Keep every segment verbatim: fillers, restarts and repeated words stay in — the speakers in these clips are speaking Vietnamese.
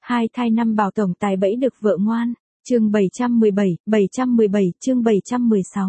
Hai thai năm bảo tổng tài bẫy được vợ ngoan. Chương bảy trăm mười bảy, bảy trăm mười bảy, chương bảy trăm mười sáu.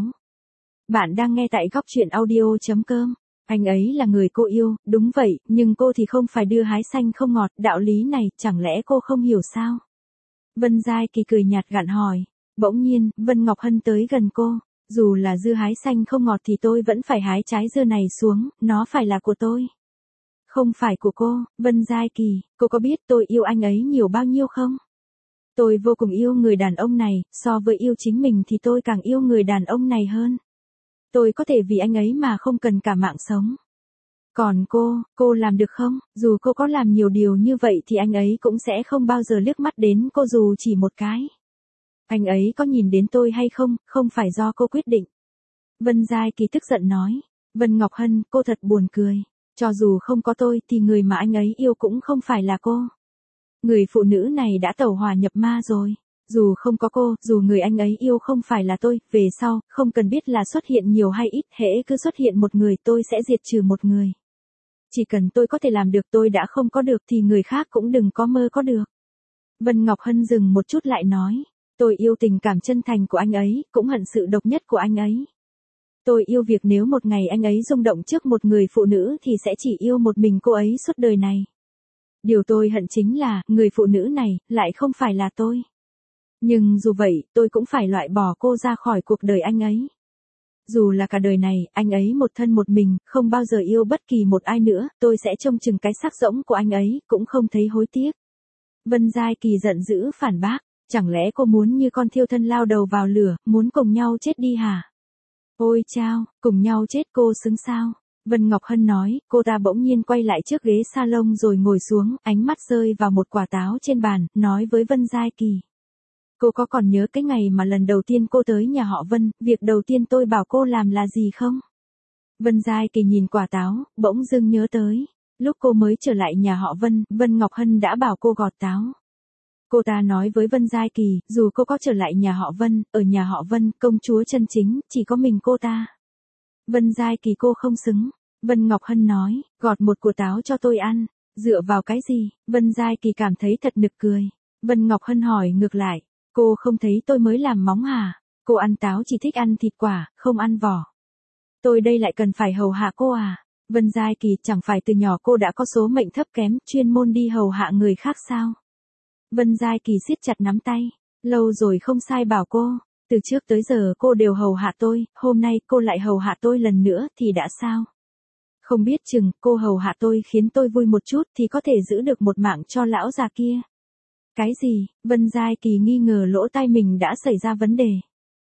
Bạn đang nghe tại góc truyện audio chấm com. Anh ấy là người cô yêu, đúng vậy, nhưng cô thì không phải đưa hái xanh không ngọt, đạo lý này, chẳng lẽ cô không hiểu sao? Vân Giai Kỳ cười nhạt gạn hỏi. Bỗng nhiên, Vân Ngọc Hân tới gần cô. Dù là dưa hái xanh không ngọt thì tôi vẫn phải hái trái dưa này xuống, nó phải là của tôi. Không phải của cô, Vân Giai Kỳ, cô có biết tôi yêu anh ấy nhiều bao nhiêu không? Tôi vô cùng yêu người đàn ông này, so với yêu chính mình thì tôi càng yêu người đàn ông này hơn. Tôi có thể vì anh ấy mà không cần cả mạng sống. Còn cô, cô làm được không? Dù cô có làm nhiều điều như vậy thì anh ấy cũng sẽ không bao giờ liếc mắt đến cô dù chỉ một cái. Anh ấy có nhìn đến tôi hay không, không phải do cô quyết định. Vân Giai Kỳ tức giận nói. Vân Ngọc Hân, cô thật buồn cười. Cho dù không có tôi thì người mà anh ấy yêu cũng không phải là cô. Người phụ nữ này đã tẩu hỏa nhập ma rồi. Dù không có cô, dù người anh ấy yêu không phải là tôi, về sau, không cần biết là xuất hiện nhiều hay ít, hễ cứ xuất hiện một người tôi sẽ diệt trừ một người. Chỉ cần tôi có thể làm được tôi đã không có được thì người khác cũng đừng có mơ có được. Vân Ngọc Hân dừng một chút lại nói. Tôi yêu tình cảm chân thành của anh ấy, cũng hận sự độc nhất của anh ấy. Tôi yêu việc nếu một ngày anh ấy rung động trước một người phụ nữ thì sẽ chỉ yêu một mình cô ấy suốt đời này. Điều tôi hận chính là, người phụ nữ này, lại không phải là tôi. Nhưng dù vậy, tôi cũng phải loại bỏ cô ra khỏi cuộc đời anh ấy. Dù là cả đời này, anh ấy một thân một mình, không bao giờ yêu bất kỳ một ai nữa, tôi sẽ trông chừng cái xác rỗng của anh ấy, cũng không thấy hối tiếc. Vân Giai Kỳ giận dữ phản bác, chẳng lẽ cô muốn như con thiêu thân lao đầu vào lửa, muốn cùng nhau chết đi hả? Ôi chao, cùng nhau chết cô xứng sao? Vân Ngọc Hân nói, cô ta bỗng nhiên quay lại trước ghế salon rồi ngồi xuống, ánh mắt rơi vào một quả táo trên bàn, nói với Vân Giai Kỳ. Cô có còn nhớ cái ngày mà lần đầu tiên cô tới nhà họ Vân, việc đầu tiên tôi bảo cô làm là gì không? Vân Giai Kỳ nhìn quả táo, bỗng dưng nhớ tới. Lúc cô mới trở lại nhà họ Vân, Vân Ngọc Hân đã bảo cô gọt táo. Cô ta nói với Vân Giai Kỳ, dù cô có trở lại nhà họ Vân, ở nhà họ Vân, công chúa chân chính, chỉ có mình cô ta. Vân Giai Kỳ cô không xứng. Vân Ngọc Hân nói, gọt một củ táo cho tôi ăn. Dựa vào cái gì? Vân Giai Kỳ cảm thấy thật nực cười. Vân Ngọc Hân hỏi ngược lại, cô không thấy tôi mới làm móng hả? Cô ăn táo chỉ thích ăn thịt quả, không ăn vỏ. Tôi đây lại cần phải hầu hạ cô à? Vân Giai Kỳ, chẳng phải từ nhỏ cô đã có số mệnh thấp kém, chuyên môn đi hầu hạ người khác sao? Vân Giai Kỳ siết chặt nắm tay. Lâu rồi không sai bảo cô. Từ trước tới giờ cô đều hầu hạ tôi, hôm nay cô lại hầu hạ tôi lần nữa thì đã sao? Không biết chừng, cô hầu hạ tôi khiến tôi vui một chút thì có thể giữ được một mạng cho lão già kia. Cái gì? Vân Giai Kỳ nghi ngờ lỗ tai mình đã xảy ra vấn đề.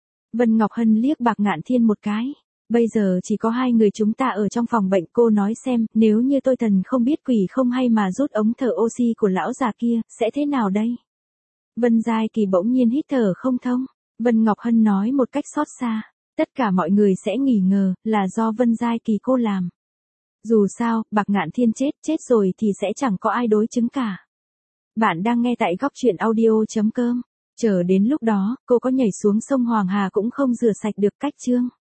Vân Ngọc Hân liếc Bạc Ngạn Thiên một cái. Bây giờ chỉ có hai người chúng ta ở trong phòng bệnh, cô nói xem, nếu như tôi thần không biết quỷ không hay mà rút ống thở oxy của lão già kia, sẽ thế nào đây? Vân Giai Kỳ bỗng nhiên hít thở không thông. Vân Ngọc Hân nói một cách xót xa. Tất cả mọi người sẽ nghi ngờ, là do Vân Giai Kỳ cô làm. Dù sao, Bạc Ngạn Thiên chết, chết rồi thì sẽ chẳng có ai đối chứng cả. Bạn đang nghe tại góc truyện audio chấm com. Chờ đến lúc đó, cô có nhảy xuống sông Hoàng Hà cũng không rửa sạch được cách chương.